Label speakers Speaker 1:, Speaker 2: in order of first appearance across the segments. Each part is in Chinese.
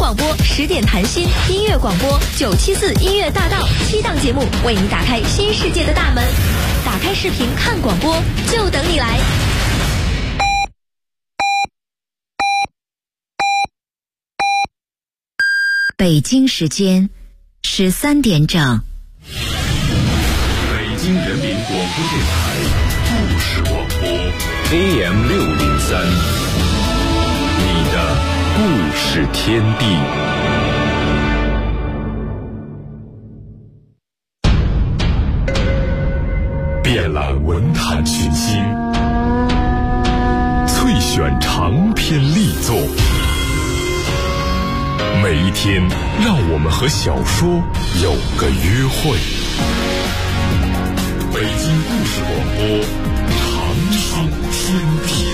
Speaker 1: 广播10点谈心，音乐广播974音乐大道7档节目为你打开新世界的大门。打开视频看广播，就等你来。
Speaker 2: 北京时间13点整。
Speaker 3: 北京人民广播电台故事广播 AM603，你的故事天地。遍览文坛群星，萃选长篇力作。每一天，让我们和小说有个约会。北京故事广播，长寿天地。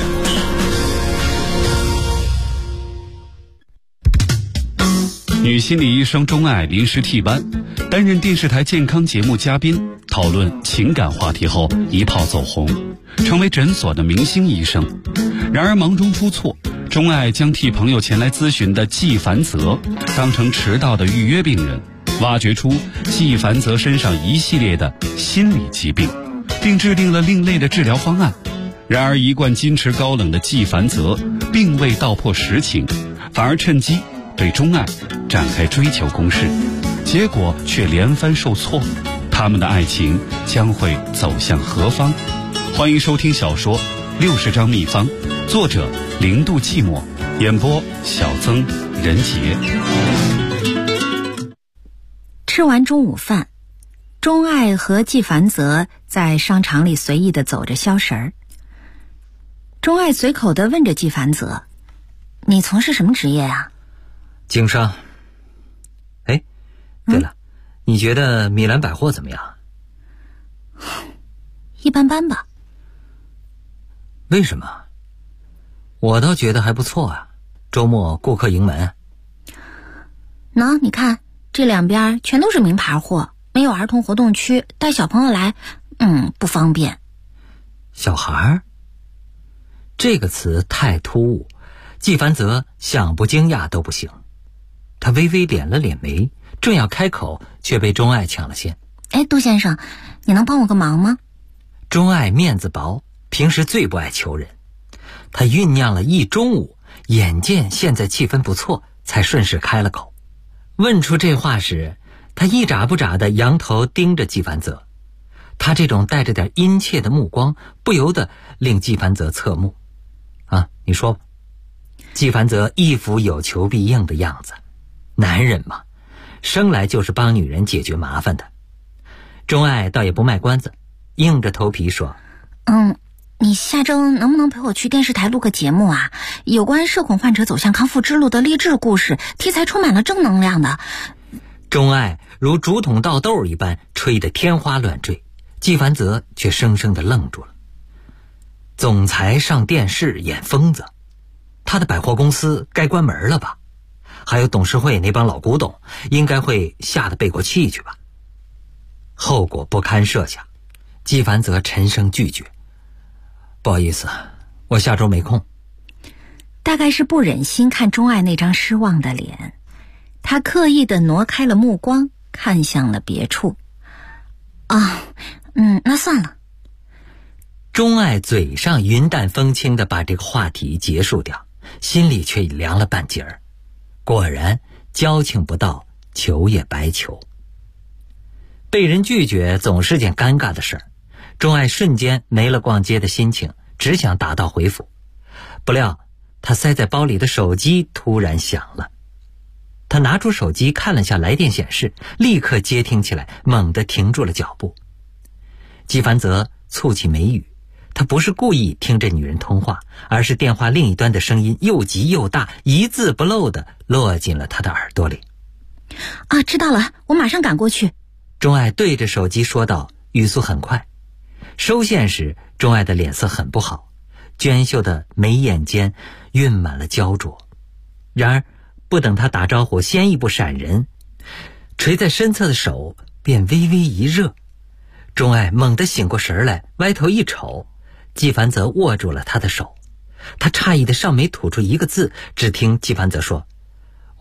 Speaker 4: 女心理医生钟爱临时替班，担任电视台健康节目嘉宾，讨论情感话题后一炮走红，成为诊所的明星医生。然而忙中出错，钟爱将替朋友前来咨询的纪凡泽当成迟到的预约病人，挖掘出纪凡泽身上一系列的心理疾病，并制定了另类的治疗方案。然而一贯矜持高冷的纪凡泽并未道破实情，反而趁机对钟爱展开追求攻势，结果却连番受挫。他们的爱情将会走向何方？欢迎收听小说《60张秘方》，作者0度寂寞，演播小曾、任杰。
Speaker 2: 吃完中午饭，钟爱和纪凡泽在商场里随意地走着消食儿。钟爱随口地问着纪凡泽：“你从事什么职业啊？”“
Speaker 5: 经商。”“哎，对了，你觉得米兰百货怎么样？”“
Speaker 2: 一般般吧。”“
Speaker 5: 为什么？”“我倒觉得还不错啊，周末顾客盈门。”“
Speaker 2: 喏，你看这两边全都是名牌货，没有儿童活动区，带小朋友来，不方便。”“
Speaker 5: 小孩？”这个词太突兀，纪凡泽想不惊讶都不行。他微微敛了敛眉，正要开口，却被钟爱抢了先。
Speaker 2: “哎，杜先生，你能帮我个忙吗？”
Speaker 5: 钟爱面子薄，平时最不爱求人。他酝酿了一中午，眼见现在气氛不错，才顺势开了口。问出这话时，他一眨不眨地仰头盯着纪凡泽，他这种带着点殷切的目光，不由得令纪凡泽侧目。“啊，你说吧。”纪凡泽一副有求必应的样子，男人嘛，生来就是帮女人解决麻烦的。钟爱倒也不卖关子，硬着头皮说：“
Speaker 2: 你下周能不能陪我去电视台录个节目啊？有关社恐患者走向康复之路的励志故事，题材充满了正能量的。”
Speaker 5: 钟爱如竹筒倒豆一般吹得天花乱坠，纪凡泽却生生地愣住了。总裁上电视演疯子，他的百货公司该关门了吧？还有董事会那帮老古董应该会吓得背过气去吧？后果不堪设想，纪凡泽沉声拒绝：“不好意思，我下周没空。”
Speaker 2: 大概是不忍心看钟爱那张失望的脸，他刻意地挪开了目光，看向了别处。那算了。
Speaker 5: 钟爱嘴上云淡风轻地把这个话题结束掉，心里却已凉了半截儿。果然，交情不到，求也白求。被人拒绝总是件尴尬的事儿，钟爱瞬间没了逛街的心情，只想打道回府。不料他塞在包里的手机突然响了，他拿出手机看了下来电显示，立刻接听起来，猛地停住了脚步。纪凡泽蹙起眉宇，他不是故意听这女人通话，而是电话另一端的声音又急又大，一字不漏地落进了他的耳朵里。
Speaker 2: “知道了，我马上赶过去。”
Speaker 5: 钟爱对着手机说道，语速很快。收线时，钟爱的脸色很不好，娟秀的眉眼间晕满了焦灼。然而不等他打招呼，先一步闪人，垂在身侧的手便微微一热。钟爱猛地醒过神来，歪头一瞅，纪凡泽握住了他的手。他诧异的上眉吐出一个字，只听纪凡泽说：“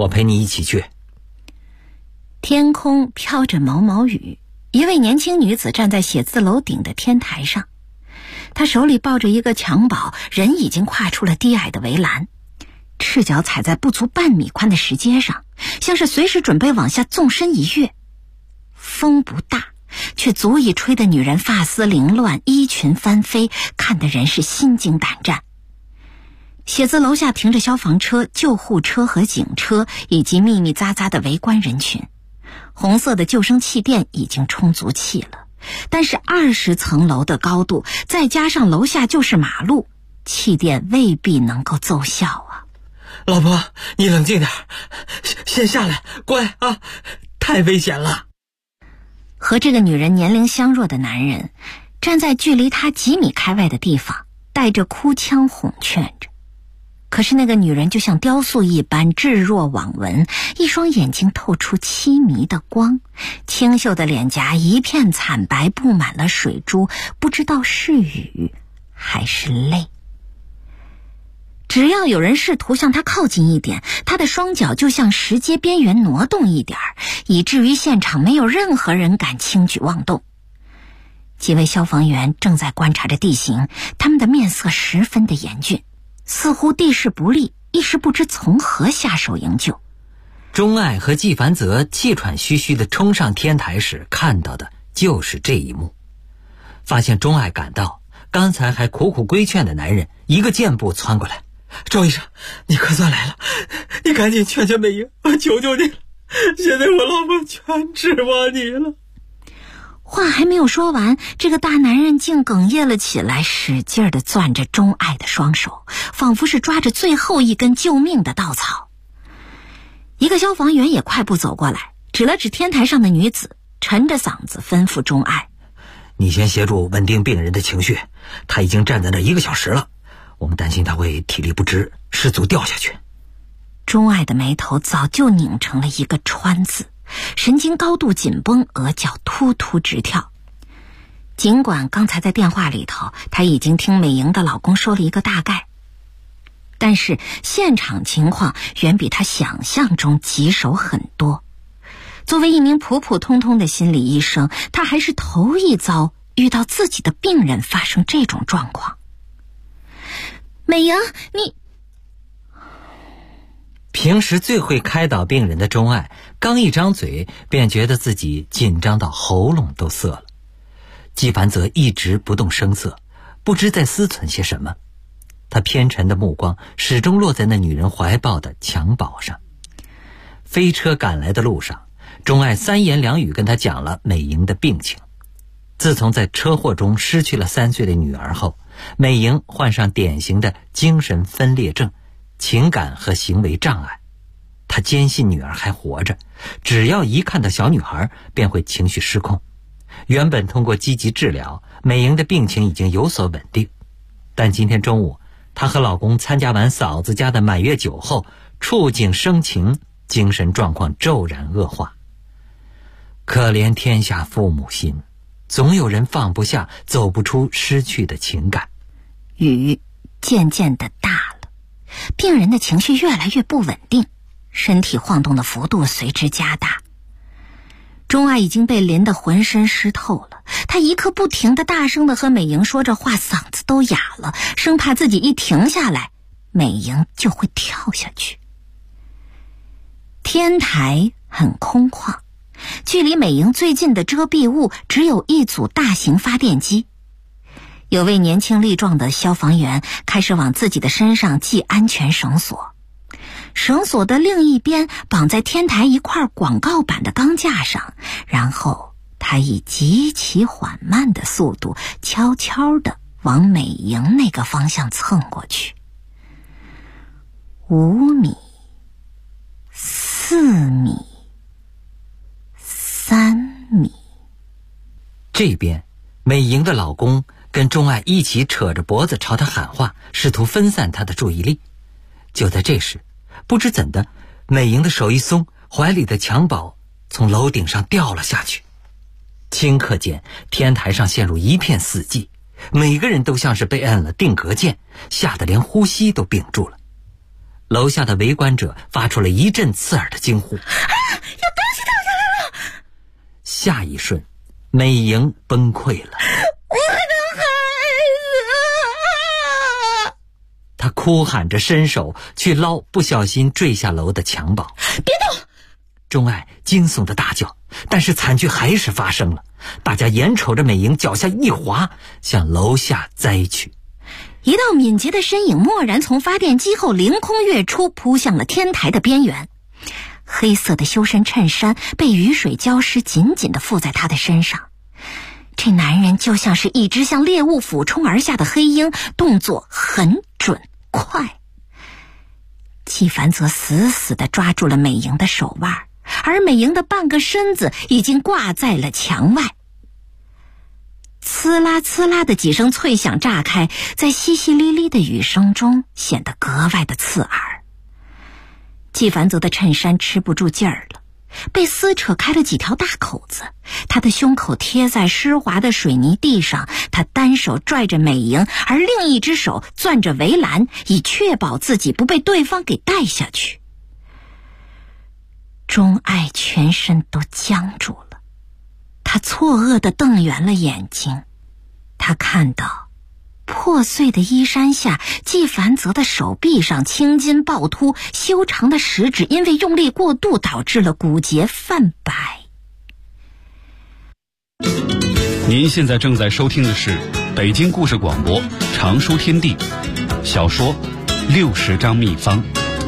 Speaker 5: 我陪你一起去。
Speaker 2: 天空飘着毛毛雨，一位年轻女子站在写字楼顶的天台上，她手里抱着一个襁褓，人已经跨出了低矮的围栏，赤脚踩在不足半米宽的石阶上，像是随时准备往下纵身一跃。风不大，却足以吹得女人发丝凌乱，衣裙翻飞，看得人是心惊胆战。写字楼下停着消防车、救护车和警车，以及密密匝匝的围观人群。红色的救生气垫已经充足气了，但是20层楼的高度，再加上楼下就是马路，气垫未必能够奏效啊。
Speaker 5: 老婆，你冷静点，先下来，乖啊，太危险了。
Speaker 2: 和这个女人年龄相若的男人站在距离她几米开外的地方，带着哭腔哄劝着。可是那个女人就像雕塑一般置若罔闻，一双眼睛透出凄迷的光，清秀的脸颊一片惨白，布满了水珠，不知道是雨还是泪。只要有人试图向她靠近一点，她的双脚就向石阶边缘挪动一点，以至于现场没有任何人敢轻举妄动。几位消防员正在观察着地形，他们的面色十分的严峻，似乎地势不利，一时不知从何下手营救。
Speaker 5: 钟爱和纪凡泽气喘吁吁地冲上天台时，看到的就是这一幕。发现钟爱赶到，刚才还苦苦规劝的男人一个箭步窜过来：“周医生，你可算来了，你赶紧劝劝美英，我求求你了，现在我老婆全指望你了。”
Speaker 2: 话还没有说完，这个大男人竟哽咽了起来，使劲地攥着钟爱的双手，仿佛是抓着最后一根救命的稻草。一个消防员也快步走过来，指了指天台上的女子，沉着嗓子吩咐钟爱：“
Speaker 5: 你先协助稳定病人的情绪，他已经站在那1个小时了，我们担心他会体力不支，失足掉下去。”
Speaker 2: 钟爱的眉头早就拧成了一个川字，神经高度紧绷，额角突突直跳。尽管刚才在电话里头她已经听美莹的老公说了一个大概，但是现场情况远比她想象中棘手很多。作为一名普普通通的心理医生，她还是头一遭遇到自己的病人发生这种状况。美莹，你……
Speaker 5: 平时最会开导病人的钟爱，刚一张嘴便觉得自己紧张到喉咙都涩了。纪凡泽一直不动声色，不知在思忖些什么。他偏沉的目光始终落在那女人怀抱的襁褓上。飞车赶来的路上，钟爱3言2语跟他讲了美莹的病情。自从在车祸中失去了3岁的女儿后，美莹患上典型的精神分裂症，情感和行为障碍。他坚信女儿还活着，只要一看到小女孩便会情绪失控。原本通过积极治疗，美莹的病情已经有所稳定，但今天中午她和老公参加完嫂子家的满月酒后，触景生情，精神状况骤然恶化。可怜天下父母心，总有人放不下，走不出失去的情感。
Speaker 2: 雨渐渐的大了，病人的情绪越来越不稳定，身体晃动的幅度随之加大。钟爱已经被淋得浑身湿透了，他一刻不停地大声地和美莹说着话，嗓子都哑了，生怕自己一停下来，美莹就会跳下去。天台很空旷，距离美莹最近的遮蔽物只有一组大型发电机。有位年轻力壮的消防员开始往自己的身上系安全绳索，绳索的另一边绑在天台一块广告板的钢架上，然后他以极其缓慢的速度悄悄地往美莹那个方向蹭过去。5米、4米、3米。
Speaker 5: 这边美莹的老公跟钟爱一起扯着脖子朝她喊话，试图分散她的注意力。就在这时，不知怎的，美莹的手一松，怀里的襁褓从楼顶上掉了下去。顷刻间，天台上陷入一片死寂，每个人都像是被按了定格键，吓得连呼吸都屏住了。 楼下的围观者发出了一阵刺耳的惊呼：“有东
Speaker 2: 西掉下来了！”
Speaker 5: 下一瞬，美莹崩溃了。
Speaker 2: 我的孩子！
Speaker 5: 她哭喊着伸手去捞不小心坠下楼的襁褓。
Speaker 2: 别动！
Speaker 5: 钟爱惊悚的大叫，但是惨剧还是发生了。大家眼瞅着美莹脚下一滑，向楼下栽去。
Speaker 2: 一道敏捷的身影蓦然从发电机后凌空跃出，扑向了天台的边缘。黑色的修身衬衫被雨水浇湿，紧紧地附在他的身上。这男人就像是一只向猎物俯冲而下的黑鹰，动作很准快。纪凡则死死地抓住了美莹的手腕，而美莹的半个身子已经挂在了墙外。呲啦呲啦的几声脆响炸开，在淅淅沥沥的雨声中显得格外的刺耳。纪凡泽的衬衫吃不住劲儿了，被撕扯开了几条大口子，他的胸口贴在湿滑的水泥地上，他单手拽着美莹，而另一只手攥着围栏，以确保自己不被对方给带下去。钟爱全身都僵住了，他错愕地瞪圆了眼睛，他看到破碎的衣衫下，纪凡泽的手臂上青筋暴突，修长的食指因为用力过度导致了骨节泛白。
Speaker 4: 您现在正在收听的是北京故事广播常书天地小说60张秘方。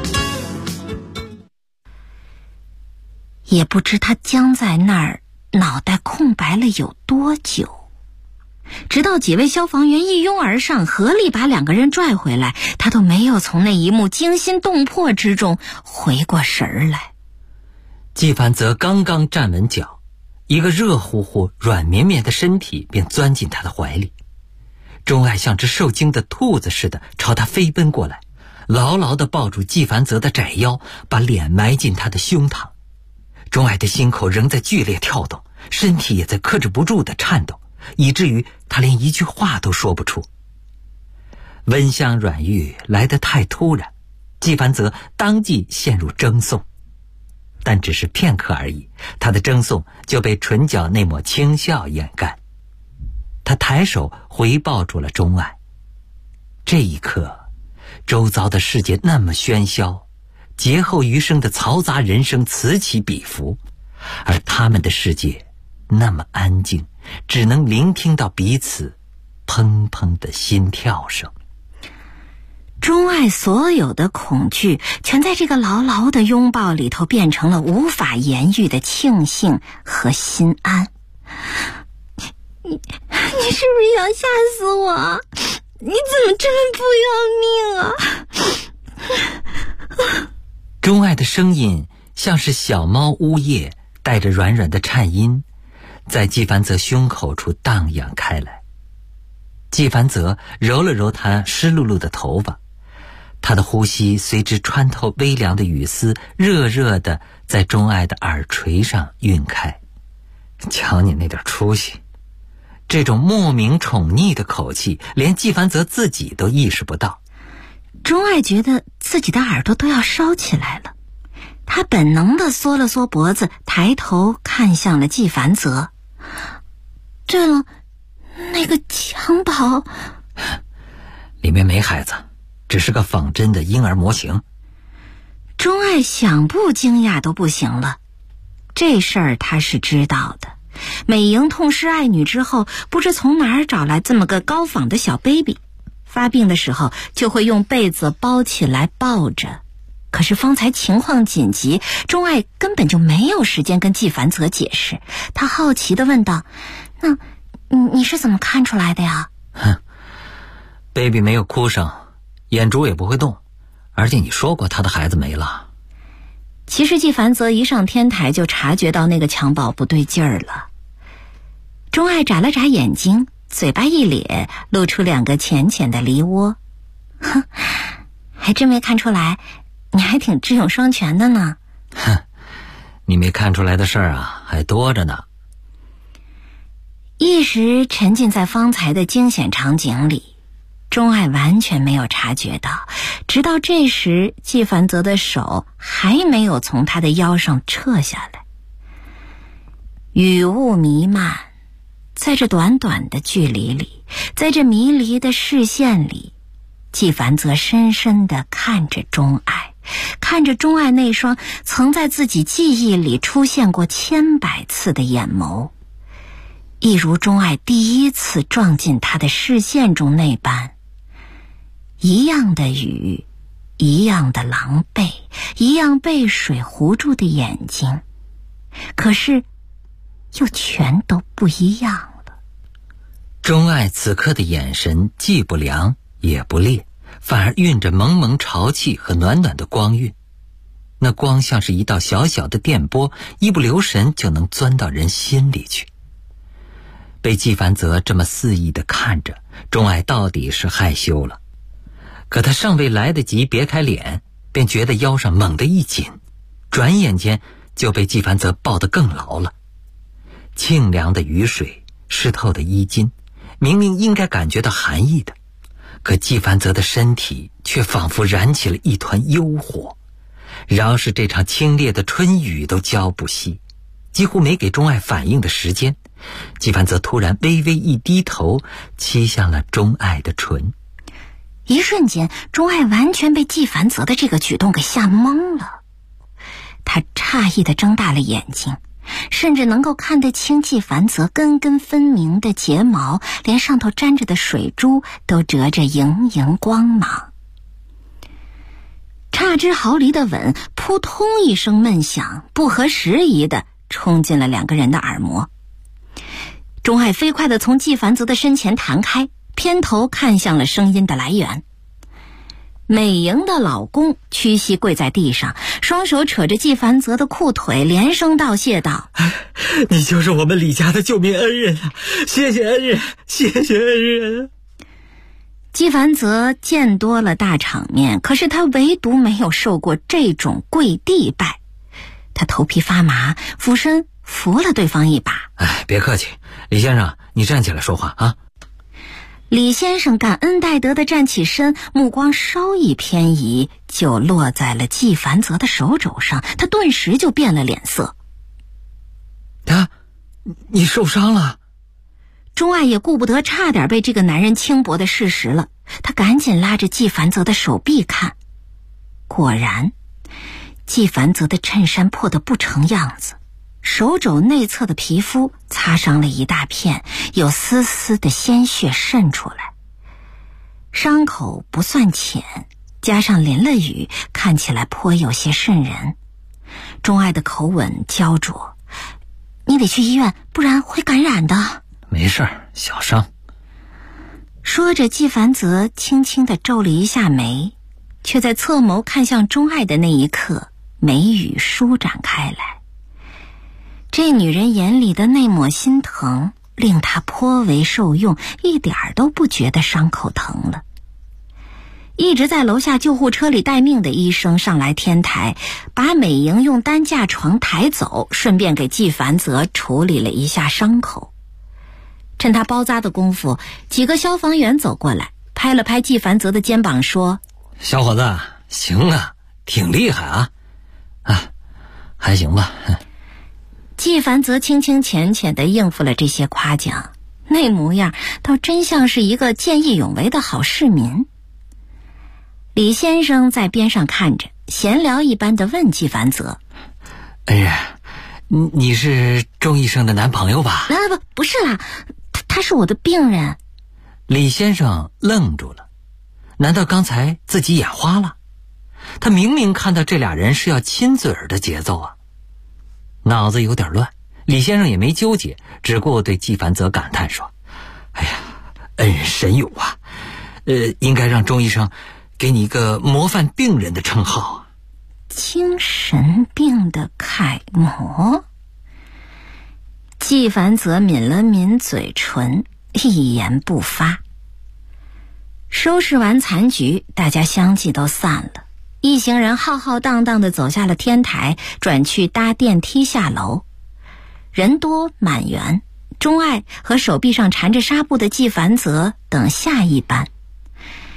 Speaker 2: 也不知他僵在那儿脑袋空白了有多久，直到几位消防员一拥而上，合力把两个人拽回来，他都没有从那一幕惊心动魄之中回过神来。
Speaker 5: 纪凡泽刚刚站稳脚，一个热乎乎软绵绵的身体便钻进他的怀里。钟爱像只受惊的兔子似的朝他飞奔过来，牢牢地抱住纪凡泽的窄腰，把脸埋进他的胸膛。钟爱的心口仍在剧烈跳动，身体也在克制不住地颤抖，以至于他连一句话都说不出。温香软玉来得太突然，纪凡泽当即陷入争讼，但只是片刻而已，他的争讼就被唇角那抹轻笑掩盖。他抬手回抱住了钟爱。这一刻，周遭的世界那么喧嚣，劫后余生的嘈杂人声此起彼伏，而他们的世界那么安静，只能聆听到彼此砰砰的心跳声。
Speaker 2: 钟爱所有的恐惧全在这个牢牢的拥抱里头变成了无法言喻的庆幸和心安。你是不是要吓死我？你怎么这么不要命啊？
Speaker 5: 钟爱的声音像是小猫呜咽，带着软软的颤音，在纪凡泽胸口处荡漾开来。纪凡泽揉了揉他湿漉漉的头发，他的呼吸随之穿透微凉的雨丝，热热的在钟爱的耳垂上晕开。瞧你那点出息！这种莫名宠溺的口气，连纪凡泽自己都意识不到。
Speaker 2: 钟爱觉得自己的耳朵都要烧起来了，他本能地缩了缩脖子，抬头看向了纪凡泽。对了，那个襁褓
Speaker 5: 里面没孩子，只是个仿真的婴儿模型。
Speaker 2: 钟爱想不惊讶都不行了，这事儿他是知道的。美莹痛失爱女之后，不知从哪儿找来这么个高仿的小 baby， 发病的时候就会用被子包起来抱着。可是方才情况紧急，钟爱根本就没有时间跟纪凡泽解释。他好奇地问道：那你是怎么看出来的呀
Speaker 5: ？baby 没有哭声，眼珠也不会动，而且你说过他的孩子没了。
Speaker 2: 其实纪凡泽一上天台就察觉到那个襁褓不对劲儿了。钟爱眨了眨眼睛，嘴巴一咧，露出两个浅浅的梨窝。哼，还真没看出来，你还挺智勇双全的呢。
Speaker 5: 哼，你没看出来的事儿啊，还多着呢。
Speaker 2: 一时沉浸在方才的惊险场景里， 钟爱完全没有察觉到，直到这时纪梵泽的手还没有从他的腰上撤下来。雨雾弥漫，在这短短的距离里，在这迷离的视线里，纪梵泽深深地看着钟爱，看着钟爱那双曾在自己记忆里出现过千百次的眼眸，一如钟爱第一次撞进他的视线中那般，一样的雨，一样的狼狈，一样被水糊住的眼睛，可是又全都不一样了。
Speaker 5: 钟爱此刻的眼神既不凉也不烈，反而蕴着蒙蒙潮气和暖暖的光晕。那光像是一道小小的电波，一不留神就能钻到人心里去。被纪梵泽这么肆意地看着，钟爱到底是害羞了。可他尚未来得及别开脸，便觉得腰上猛地一紧，转眼间就被纪梵泽抱得更牢了。清凉的雨水，湿透的衣襟，明明应该感觉到寒意的，可纪梵泽的身体却仿佛燃起了一团幽火，饶是这场清冽的春雨都浇不熄。几乎没给钟爱反应的时间，纪梵泽突然微微一低头，亲向了钟爱的唇。
Speaker 2: 一瞬间，钟爱完全被纪梵泽的这个举动给吓懵了。他诧异地睁大了眼睛，甚至能够看得清纪梵泽根根分明的睫毛，连上头沾着的水珠都折着莹莹光芒。差之毫厘的吻扑通一声闷响，不合时宜地冲进了两个人的耳膜。钟爱飞快地从纪梵泽的身前弹开，偏头看向了声音的来源。美莹的老公屈膝跪在地上，双手扯着纪梵泽的裤腿，连声道谢道：
Speaker 5: 你就是我们李家的救命恩人啊！谢谢恩人，谢谢恩人。
Speaker 2: 纪梵泽见多了大场面，可是他唯独没有受过这种跪地拜。他头皮发麻，俯身扶了对方一把。
Speaker 5: 别客气，李先生，你站起来说话啊。
Speaker 2: 李先生感恩戴德地站起身，目光稍一偏移，就落在了纪梵泽的手肘上。他顿时就变了脸色。
Speaker 5: 你受伤了？
Speaker 2: 钟爱也顾不得差点被这个男人轻薄的事实了，他赶紧拉着纪梵泽的手臂看。果然，纪梵泽的衬衫破得不成样子，手肘内侧的皮肤擦伤了一大片，有丝丝的鲜血渗出来。伤口不算浅，加上淋了雨，看起来颇有些瘆人。钟爱的口吻焦灼：你得去医院，不然会感染的。
Speaker 5: 没事儿，小伤。
Speaker 2: 说着，纪梵泽轻轻地皱了一下眉，却在侧眸看向钟爱的那一刻，眉宇舒展开来。这女人眼里的那抹心疼令他颇为受用，一点儿都不觉得伤口疼了。一直在楼下救护车里待命的医生上来天台，把美莹用担架床抬走，顺便给纪梵泽处理了一下伤口。趁他包扎的功夫，几个消防员走过来，拍了拍纪梵泽的肩膀说：
Speaker 5: 小伙子，行啊，挺厉害啊。还行吧。
Speaker 2: 纪梵泽轻轻浅浅地应付了这些夸奖，那模样倒真像是一个见义勇为的好市民。李先生在边上看着，闲聊一般地问纪梵泽：
Speaker 5: 恩人，你是钟医生的男朋友吧？
Speaker 2: 不是啦，他是我的病人。
Speaker 5: 李先生愣住了，难道刚才自己眼花了？他明明看到这俩人是要亲嘴儿的节奏啊。脑子有点乱，李先生也没纠结，只顾对纪梵泽感叹说：恩人神勇啊，应该让钟医生给你一个模范病人的称号啊。
Speaker 2: 精神病的楷模。纪梵泽抿了抿嘴唇，一言不发。收拾完残局，大家相继都散了。一行人浩浩荡荡地走下了天台，转去搭电梯下楼。人多满员，钟爱和手臂上缠着纱布的纪梵泽等下一班。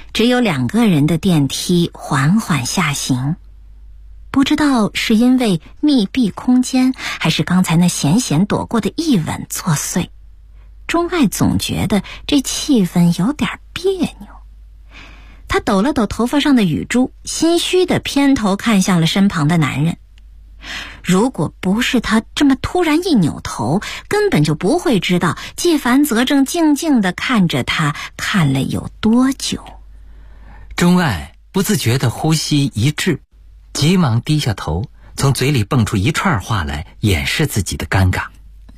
Speaker 2: 只有2个人的电梯缓缓下行。不知道是因为密闭空间，还是刚才那闲闲躲过的一吻作祟，钟爱总觉得这气氛有点别扭。他抖了抖头发上的雨珠，心虚地偏头看向了身旁的男人。如果不是他这么突然一扭头，根本就不会知道季凡泽正静静地看着他，看了有多久。
Speaker 5: 钟爱不自觉地呼吸一滞，急忙低下头，从嘴里蹦出一串话来掩饰自己的尴尬。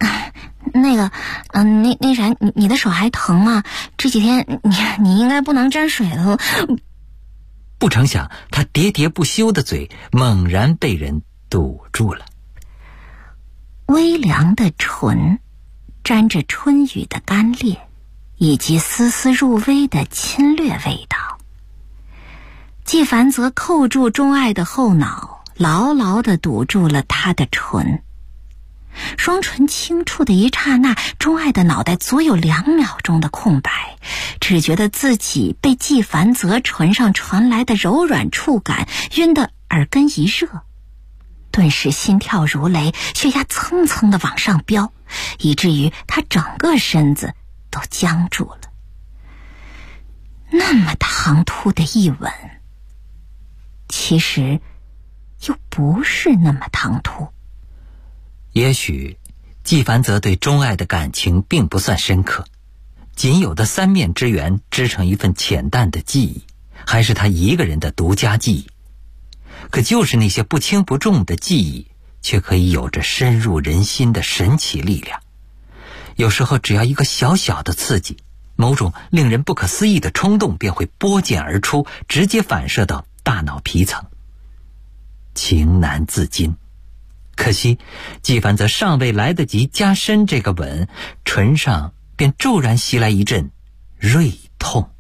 Speaker 2: 那啥，你的手还疼吗？这几天你应该不能沾水了。
Speaker 5: 不成想他喋喋不休的嘴猛然被人堵住了。
Speaker 2: 微凉的唇沾着春雨的干冽，以及丝丝入微的侵略味道。季凡泽扣住钟爱的后脑，牢牢地堵住了他的唇。双唇轻触的一刹那，钟爱的脑袋足有2秒钟的空白，只觉得自己被季凡泽唇上传来的柔软触感晕得耳根一热，顿时心跳如雷，血压蹭蹭地往上飙，以至于他整个身子都僵住了。那么唐突的一吻，其实又不是那么唐突。
Speaker 5: 也许季凡泽对钟爱的感情并不算深刻，仅有的3面之缘织成一份浅淡的记忆，还是他一个人的独家记忆。可就是那些不轻不重的记忆，却可以有着深入人心的神奇力量。有时候只要一个小小的刺激，某种令人不可思议的冲动便会拨剑而出，直接反射到大脑皮层。情难自禁。可惜季凡泽尚未来得及加深这个吻，唇上便骤然袭来一阵锐痛。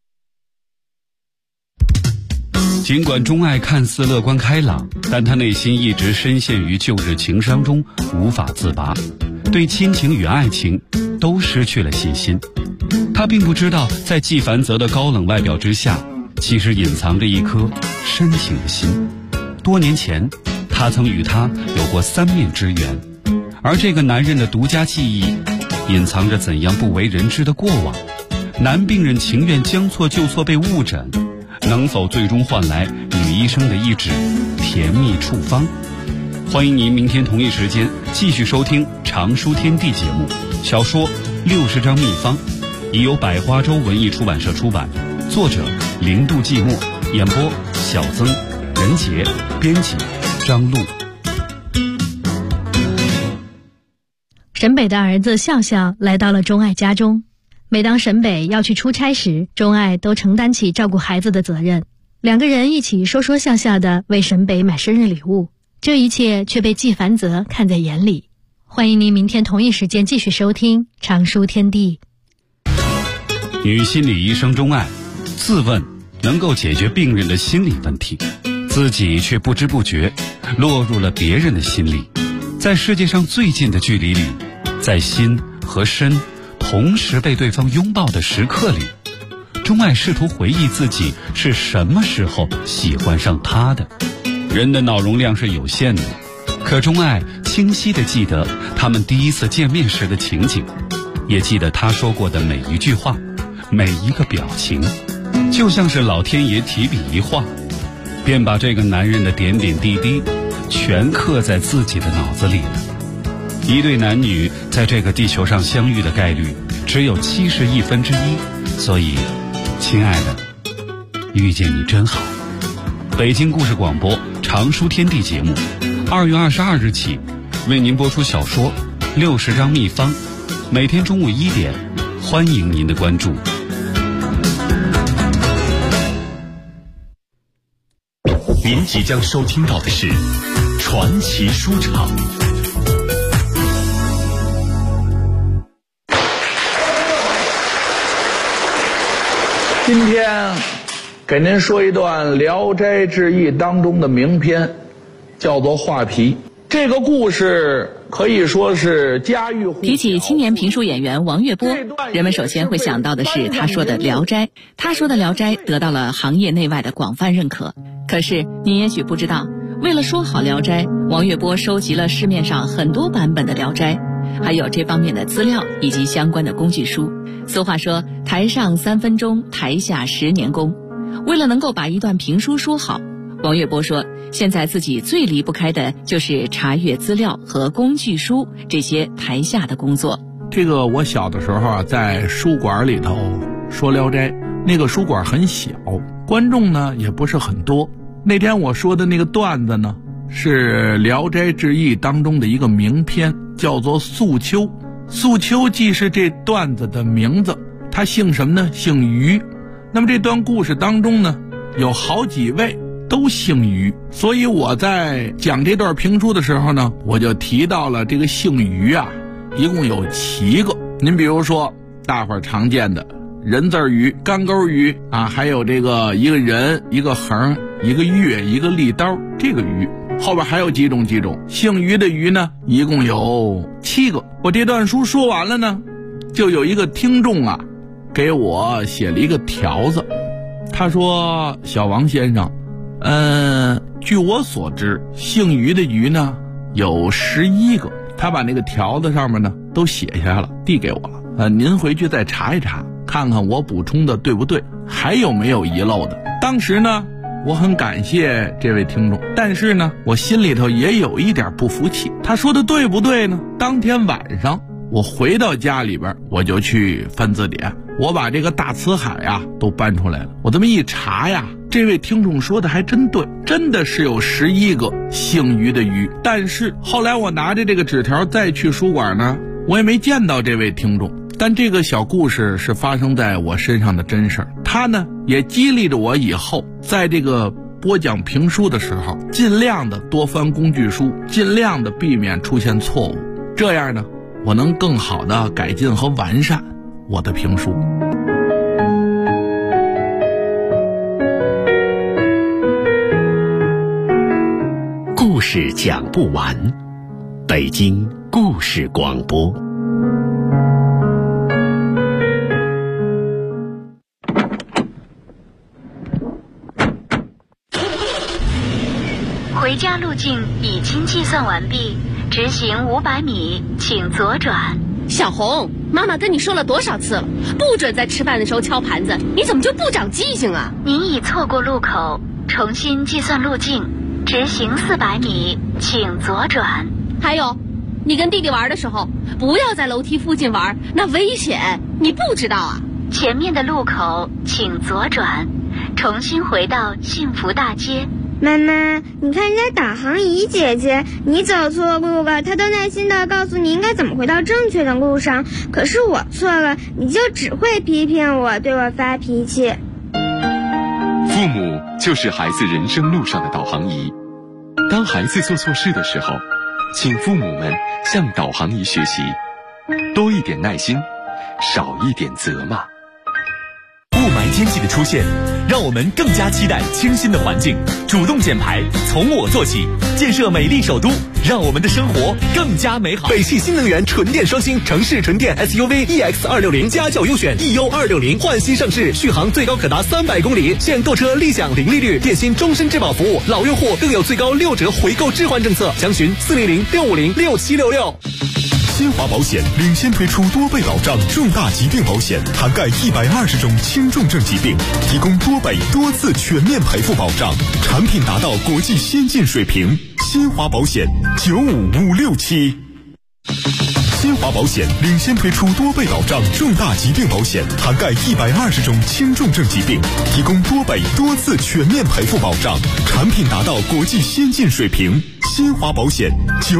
Speaker 4: 尽管钟爱看似乐观开朗，但他内心一直深陷于旧日情伤中无法自拔，对亲情与爱情都失去了信心。他并不知道，在季凡泽的高冷外表之下，其实隐藏着一颗深情的心。多年前他曾与他有过3面之缘，而这个男人的独家记忆隐藏着怎样不为人知的过往。男病人情愿将错就错被误诊，能否最终换来女医生的一纸甜蜜处方？欢迎您明天同一时间继续收听常书天地节目。小说60张秘方已由百花洲文艺出版社出版，作者零度寂寞，演播小曾、任杰，编辑张璐。
Speaker 6: 沈北的儿子笑笑来到了钟爱家中。每当沈北要去出差时，钟爱都承担起照顾孩子的责任。2个人一起说说笑笑的为沈北买生日礼物，这一切却被季凡泽看在眼里。欢迎您明天同一时间继续收听常书天地。
Speaker 4: 女心理医生钟爱自问能够解决病人的心理问题，自己却不知不觉落入了别人的心里。在世界上最近的距离里，在心和身同时被对方拥抱的时刻里，钟爱试图回忆自己是什么时候喜欢上他的。人的脑容量是有限的，可钟爱清晰地记得他们第一次见面时的情景，也记得他说过的每一句话，每一个表情，就像是老天爷提笔一画，便把这个男人的点点滴滴全刻在自己的脑子里了。一对男女在这个地球上相遇的概率只有1/71，所以亲爱的，遇见你真好。北京故事广播常书天地节目2月22日起为您播出小说60张秘方，每天中午1点，欢迎您的关注。
Speaker 3: 您即将收听到的是传奇书场。
Speaker 7: 今天给您说一段《聊斋志异》当中的名篇，叫做画皮。 这个故事可以说是家喻户晓。
Speaker 8: 提起青年评书演员王月波，人们首先会想到的是他说的《聊斋》。他说的《聊斋》得到了行业内外的广泛认可。可是你也许不知道，为了说好《聊斋》，王月波收集了市面上很多版本的《聊斋》，还有这方面的资料以及相关的工具书。俗话说，台上3分钟，台下10年功。为了能够把一段评书说好，王月波说，现在自己最离不开的就是查阅资料和工具书这些台下的工作。
Speaker 7: 这个我小的时候啊，在书馆里头说《聊斋》，那个书馆很小，观众呢也不是很多。那天我说的那个段子呢，是《聊斋志异》当中的一个名篇，叫做素秋。素秋既是这段子的名字，他姓什么呢？姓于。那么这段故事当中呢，有好几位都姓于，所以我在讲这段评书的时候呢，我就提到了这个姓于啊，一共有7个。您比如说大伙儿常见的人字鱼、干钩鱼啊，还有这个一个人、一个横、一个月、一个利刀，这个鱼后边还有几种姓于的鱼呢，一共有7个。我这段书说完了呢，就有一个听众啊给我写了一个条子，他说：小王先生，据我所知，姓于的于呢有11个。他把那个条子上面呢都写下来了，递给我了。您回去再查一查，看看我补充的对不对，还有没有遗漏的。当时呢，我很感谢这位听众，但是呢，我心里头也有一点不服气。他说的对不对呢？当天晚上我回到家里边，我就去翻字典，我把这个大辞海啊都搬出来了。我这么一查呀，这位听众说的还真对，真的是有11个姓于的于。但是后来我拿着这个纸条再去书馆呢，我也没见到这位听众。但这个小故事是发生在我身上的真事儿，它呢也激励着我以后在这个播讲评书的时候，尽量的多翻工具书，尽量的避免出现错误，这样呢我能更好的改进和完善我的评书。
Speaker 3: 故事讲不完，北京故事广播。
Speaker 1: 回家路径已经计算完毕，直行500米，请左转。
Speaker 9: 小红，妈妈跟你说了多少次了，不准在吃饭的时候敲盘子，你怎么就不长记性啊？
Speaker 1: 您已错过路口，重新计算路径，直行400米，请左转。
Speaker 9: 还有，你跟弟弟玩的时候，不要在楼梯附近玩，那危险，你不知道啊？
Speaker 1: 前面的路口请左转，重新回到幸福大街。
Speaker 10: 妈妈，你看人家导航仪姐姐，你走错路了，她都耐心地告诉你应该怎么回到正确的路上，可是我错了，你就只会批评我，对我发脾气。
Speaker 11: 父母就是孩子人生路上的导航仪，当孩子做错事的时候，请父母们向导航仪学习，多一点耐心，少一点责骂。
Speaker 12: 雾霾天气的出现，让我们更加期待清新的环境。主动减排，从我做起，建设美丽首都，让我们的生活更加美好。
Speaker 13: 北汽新能源纯电双星城市纯电 SUV EX260家轿优选 EU260换新上市，续航最高可达300公里，现购车立享零利率，电信终身质保服务，老用户更有最高6折回购置换政策。详询400-650-6766。
Speaker 14: 新华保险领先推出多倍保障重大疾病保险，涵盖120种轻重症疾病，提供多倍多次全面赔付保障，产品达到国际先进水平。新华保险95567。新华保险领先推出多倍保障重大疾病保险，涵盖120种轻重症疾病，提供多倍多次全面赔付保障，产品达到国际先进水平。新华保险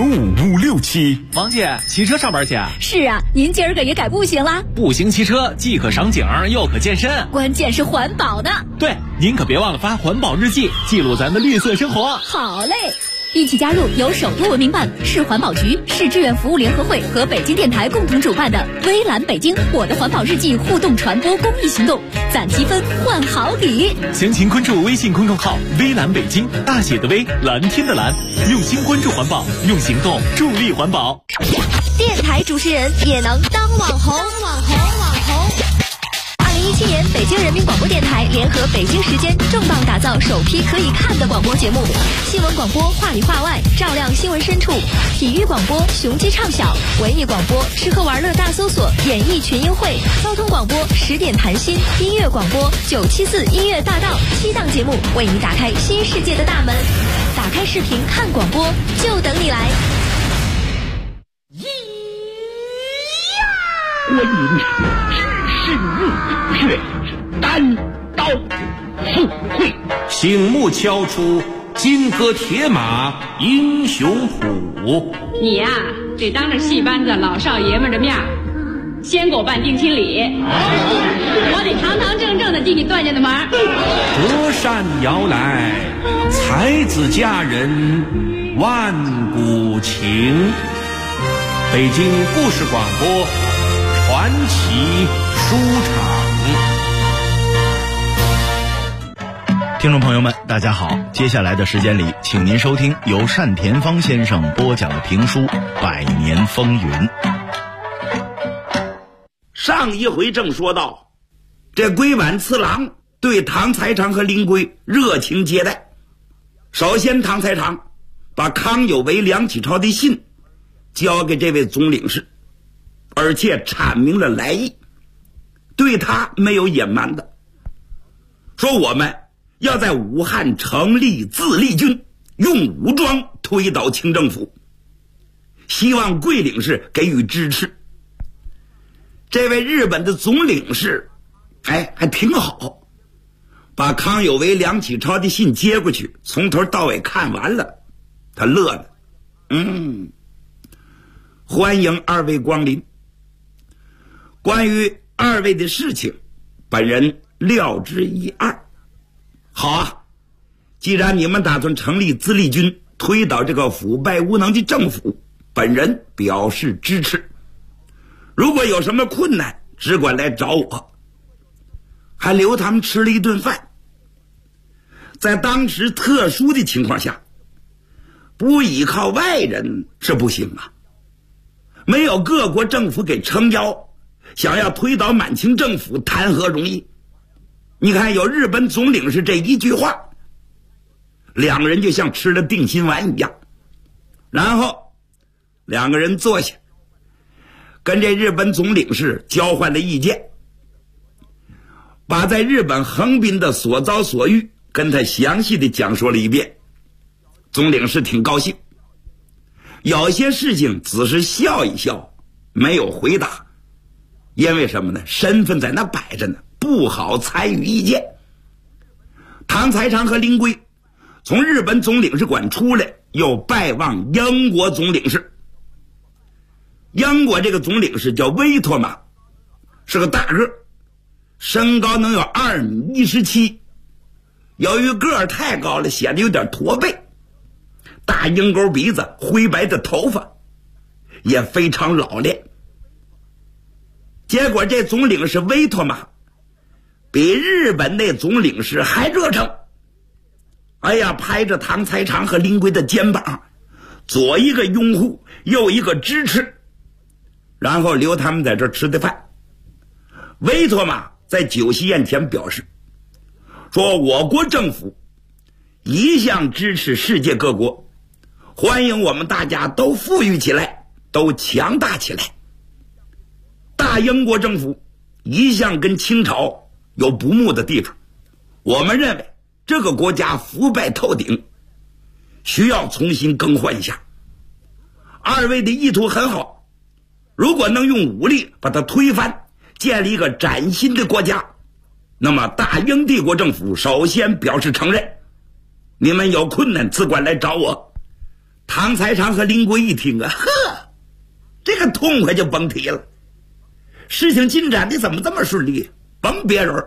Speaker 14: 95567。
Speaker 15: 王姐，骑车上班去啊？
Speaker 16: 是啊，您今儿个也改步行啦？
Speaker 15: 步行骑车既可赏景又可健身，
Speaker 16: 关键是环保呢。
Speaker 15: 对，您可别忘了发环保日记，记录咱的绿色生活。
Speaker 16: 好嘞。 一起加入由首都文明办、市环保局、市志愿服务联合会和北京电台共同主办的微蓝北京我的环保日记互动传播公益行动，攒积分换好礼。
Speaker 13: 详情关注微信公众号微蓝北京，大写的微，蓝天的蓝，用心关注环保，用行动助力环保。
Speaker 1: 电台主持人也能当网红。2017年，北京人民广播电台联合北京时间重磅打造首批可以看的广播节目：新闻广播话里话外，照亮新闻深处；体育广播雄鸡唱晓；文艺广播吃喝玩乐大搜索，演艺群英会；交通广播10点谈心；音乐广播974音乐大道，7档节目为你打开新世界的大门。打开视频看广播，就等你来。
Speaker 17: 观音只是怒，却单刀赴会，
Speaker 18: 醒目敲出金戈铁马英雄谱。
Speaker 19: 你呀，得当着戏班子老少爷们的面先给我办定亲礼，我得堂堂正正的替你断下的门。
Speaker 18: 隔山遥来，才子佳人万古情。北京故事广播传奇书
Speaker 20: 场。听众朋友们，大家好，接下来的时间里，请您收听由单田芳先生播讲的评书《百年风云》。
Speaker 21: 上一回正说到，这龟丸次郎对唐才常和林圭热情接待。首先，唐才常把康有为、梁启超的信交给这位总领事，而且阐明了来意，对他没有隐瞒的，说我们要在武汉成立自立军，用武装推倒清政府，希望贵领事给予支持。这位日本的总领事还挺好，把康有为、梁启超的信接过去，从头到尾看完了，他乐了。欢迎二位光临，关于二位的事情，本人料之一二。好啊，既然你们打算成立自立军，推倒这个腐败无能的政府，本人表示支持。如果有什么困难，只管来找我。还留他们吃了一顿饭。在当时特殊的情况下，不依靠外人是不行啊。没有各国政府给撑腰，想要推倒满清政府谈何容易？你看，有日本总领事这一句话，两个人就像吃了定心丸一样。然后两个人坐下，跟这日本总领事交换了意见，把在日本横滨的所遭所遇跟他详细的讲述了一遍。总领事挺高兴，有些事情只是笑一笑，没有回答。因为什么呢？身份在那摆着呢，不好参与意见。唐才常和林圭从日本总领事馆出来，又拜望英国总领事。英国这个总领事叫威托马，是个大个，身高能有2.17米。由于个儿太高了，显得有点驼背，大鹰钩鼻子，灰白的头发，也非常老练。结果这总领事威托马比日本那总领事还热诚。哎呀，拍着唐才常和林圭的肩膀，左一个拥护，右一个支持，然后留他们在这儿吃的饭。威托马在酒席宴前表示说，我国政府一向支持世界各国，欢迎我们大家都富裕起来，都强大起来。大英国政府一向跟清朝有不睦的地方，我们认为这个国家腐败透顶，需要重新更换一下。二位的意图很好，如果能用武力把它推翻，建立一个崭新的国家，那么大英帝国政府首先表示承认。你们有困难只管来找我。唐才常和林圭一听啊，呵，这个痛快就甭提了。事情进展的怎么这么顺利？甭别人，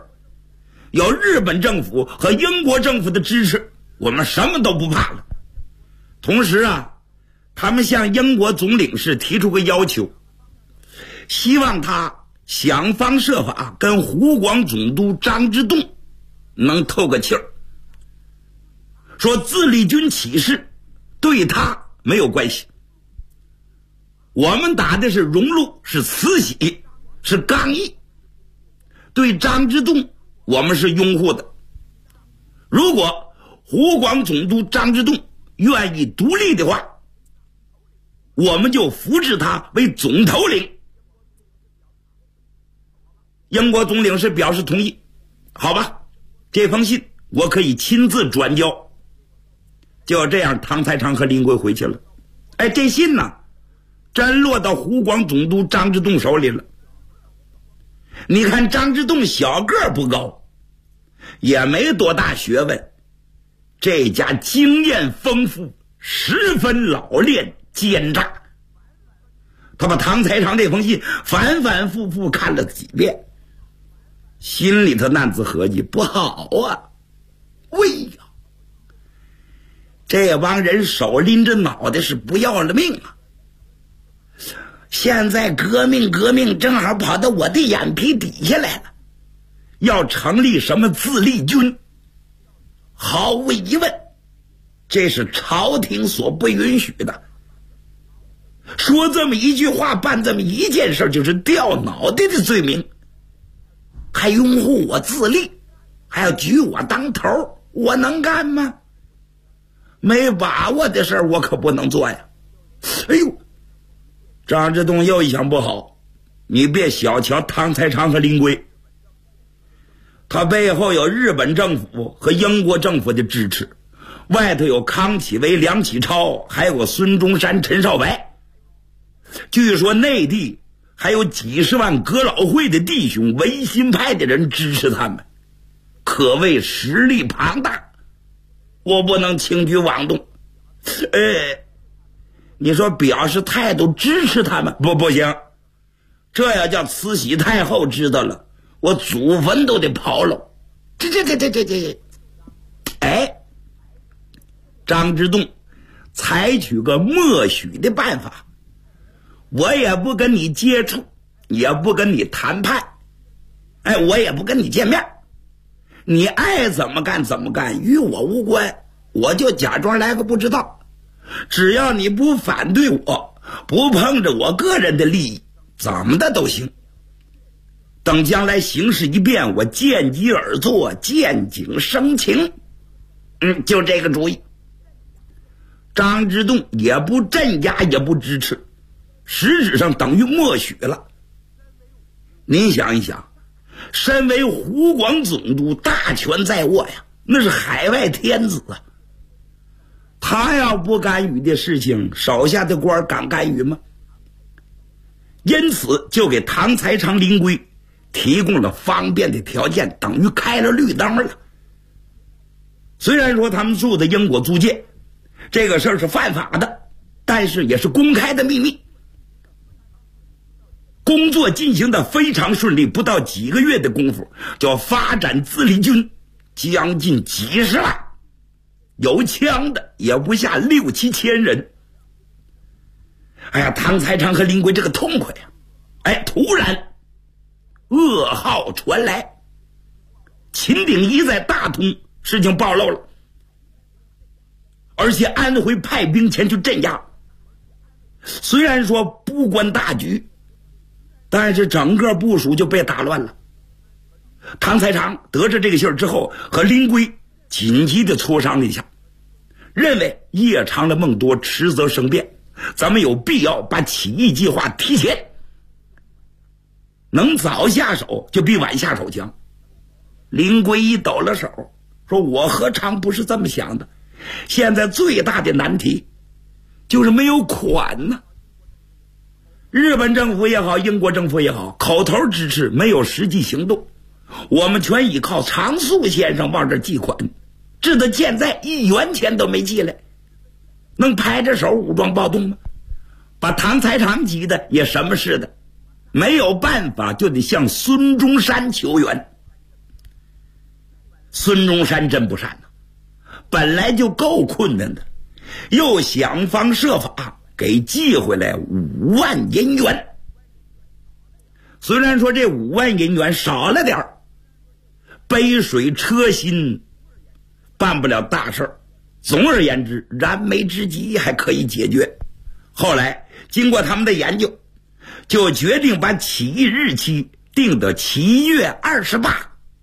Speaker 21: 有日本政府和英国政府的支持，我们什么都不怕了。 同时啊，他们向英国总领事提出个要求，希望他想方设法跟湖广总督张之洞能透个气儿，说自立军起事对他没有关系，我们打的是荣禄，是慈禧，是刚毅，对张之洞我们是拥护的。如果湖广总督张之洞愿意独立的话，我们就扶植他为总头领。英国总领事表示同意。好吧，这封信我可以亲自转交。就这样，唐才常和林圭回去了。哎，这信呢，真落到湖广总督张之洞手里了。你看张之洞小个儿不高，也没多大学问，这家经验丰富，十分老练奸诈。他把唐才常这封信反反复复看了几遍，心里头暗自合计，不好啊，喂呀，这帮人手拎着脑袋是不要了命啊！现在革命正好跑到我的眼皮底下来了，要成立什么自立军，毫无疑问这是朝廷所不允许的。说这么一句话，办这么一件事，就是掉脑袋的罪名，还拥护我自立，还要举我当头，我能干吗？没把握的事我可不能做呀。哎呦，张之洞又一想，不好，你别小瞧唐才常和林圭，他背后有日本政府和英国政府的支持，外头有康启维、梁启超，还有孙中山、陈少白。据说内地还有几十万哥老会的弟兄、维新派的人支持他们，可谓实力庞大，我不能轻举妄动。你说表示态度支持他们，不行，这要叫慈禧太后知道了，我祖坟都得刨了。张之洞采取个默许的办法，我也不跟你接触，也不跟你谈判，我也不跟你见面，你爱怎么干怎么干，与我无关，我就假装来个不知道。只要你不反对我，不碰着我个人的利益，怎么的都行。等将来形势一变，我见机而作，见景生情。就这个主意。张之洞也不镇压，也不支持，实质上等于默许了。您想一想，身为湖广总督，大权在握呀，那是海外天子啊，他要不干预的事情，手下的官敢干预吗？因此就给唐才常、林圭提供了方便的条件，等于开了绿灯了。虽然说他们住的英国租界，这个事儿是犯法的，但是也是公开的秘密。工作进行的非常顺利，不到几个月的功夫就发展自立军将近几十万，有枪的也不下6、7千人。唐才常和林圭这个痛快呀！突然噩耗传来，秦鼎一在大同事情暴露了，而且安徽派兵前去镇压。虽然说不关大局，但是整个部署就被打乱了。唐才常得知这个信儿之后，和林圭紧急的磋商了一下，认为夜长了梦多，迟则生变，咱们有必要把起义计划提前，能早下手就比晚下手强。林圭一抖了手，说我何尝不是这么想的，现在最大的难题就是没有款呢。日本政府也好，英国政府也好，口头支持，没有实际行动，我们全依靠常粟先生往这寄款，至到现在1元钱都没寄来，能拍着手武装暴动吗？把唐才常急的也什么似的，没有办法就得向孙中山求援。孙中山真不善呐，本来就够困难的， 又想方设法给寄回来5万银元。虽然说这5万银元少了点儿，杯水车薪，办不了大事儿。总而言之，燃眉之急还可以解决。后来经过他们的研究，就决定把起义日期定到7月28，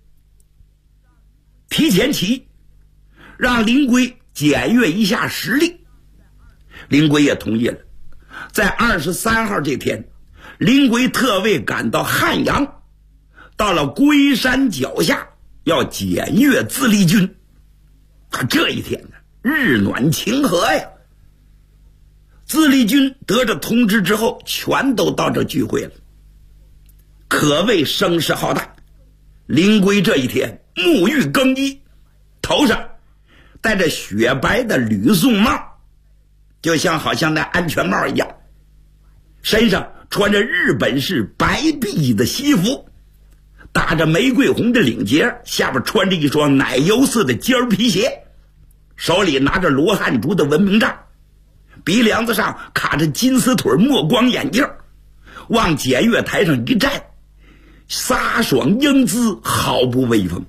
Speaker 21: 提前起义，让林圭检阅一下实力。林圭也同意了。在23号这天，林圭特为赶到汉阳，到了龟山脚下，要检阅自立军。这一天呢，日暖晴和呀。自立军得着通知之后，全都到这聚会了，可谓声势浩大。林圭这一天沐浴更衣，头上戴着雪白的吕宋帽，好像那安全帽一样，身上穿着日本式白璧的西服，打着玫瑰红的领结，下边穿着一双奶油色的尖皮鞋，手里拿着罗汉竹的文明杖，鼻梁子上卡着金丝腿墨光眼镜，往检阅台上一站，飒爽英姿，毫不威风。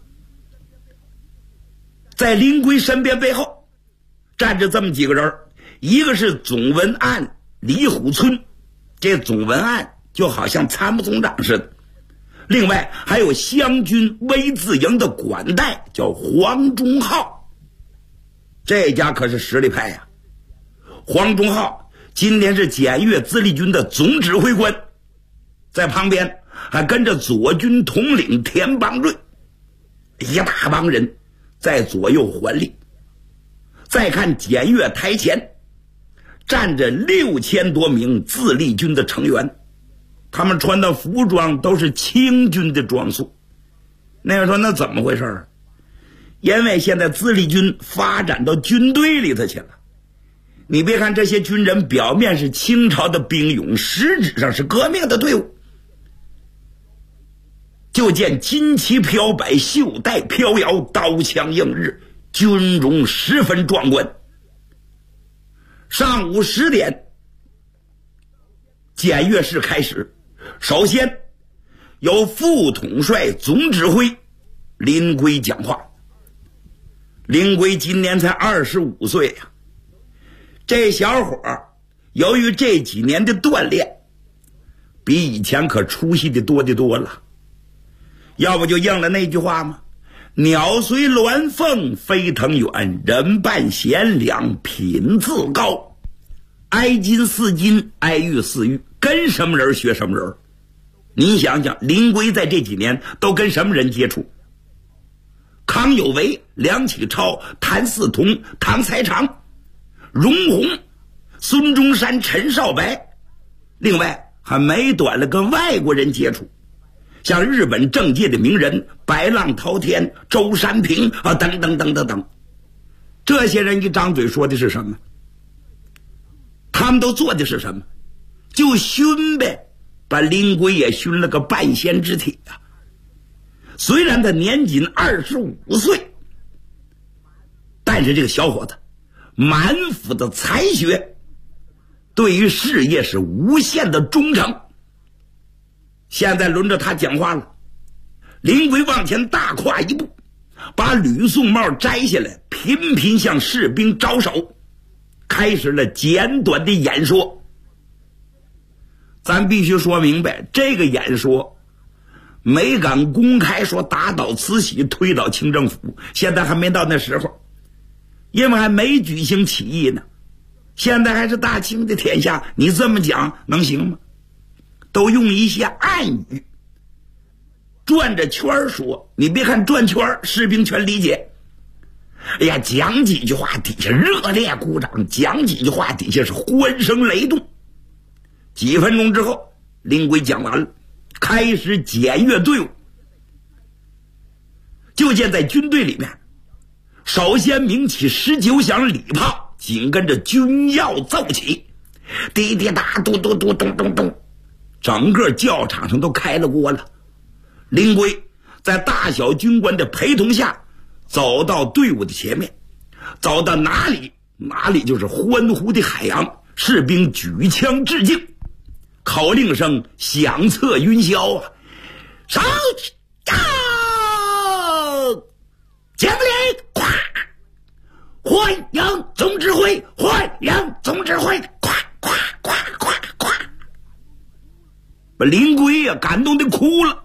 Speaker 21: 在林圭身边背后站着这么几个人，一个是总文案李虎村，这总文案就好像参谋总长似的。另外还有湘军微字营的管带，叫黄忠浩，这家可是实力派呀。黄忠浩今天是检阅自立军的总指挥官，在旁边还跟着左军统领田邦瑞，一大帮人在左右环立。再看检阅台前站着6000多名自立军的成员，他们穿的服装都是清军的装束。那人说那怎么回事啊？因为现在自立军发展到军队里头去了。你别看这些军人表面是清朝的兵勇，实质上是革命的队伍。就见金旗飘摆，袖带飘摇，刀枪映日，军容十分壮观。上午10点，检阅式开始。首先由副统帅总指挥林圭讲话。林圭今年才25岁呀，这小伙由于这几年的锻炼，比以前可出息的多得多了。要不就应了那句话吗？鸟随鸾凤飞腾远，人伴贤良品自高。挨金似金，挨玉似玉，跟什么人学什么人。你想想，林圭在这几年都跟什么人接触？康有为、梁启超、谭嗣同、唐才常、荣闳、孙中山、陈少白，另外还没短了跟外国人接触，像日本政界的名人白浪滔天、周山平啊，等等等等等。这些人一张嘴说的是什么？他们都做的是什么？就熏呗，把林圭也熏了个半仙之体啊。虽然他年仅25岁，但是这个小伙子满腹的才学，对于事业是无限的忠诚。现在轮着他讲话了。林圭往前大跨一步，把吕宋帽摘下来，频频向士兵招手，开始了简短的演说。咱必须说明白，这个演说没敢公开说打倒慈禧，推倒清政府，现在还没到那时候，因为还没举行起义呢。现在还是大清的天下，你这么讲能行吗？都用一些暗语，转着圈说。你别看转圈，士兵全理解。哎呀，讲几句话底下热烈鼓掌，讲几句话底下是欢声雷动。几分钟之后，林圭讲完了，开始检阅队伍。就见在军队里面，首先鸣起19响礼炮，紧跟着军药奏起，滴滴答，咚咚咚咚咚咚，整个教场上都开了锅了。林圭在大小军官的陪同下走到队伍的前面，走到哪里哪里就是欢呼的海洋，士兵举枪致敬，口令声响彻云霄啊！上呀！敬礼！咵！欢迎总指挥！欢迎总指挥！咵咵咵咵咵！把林圭呀感动的哭了。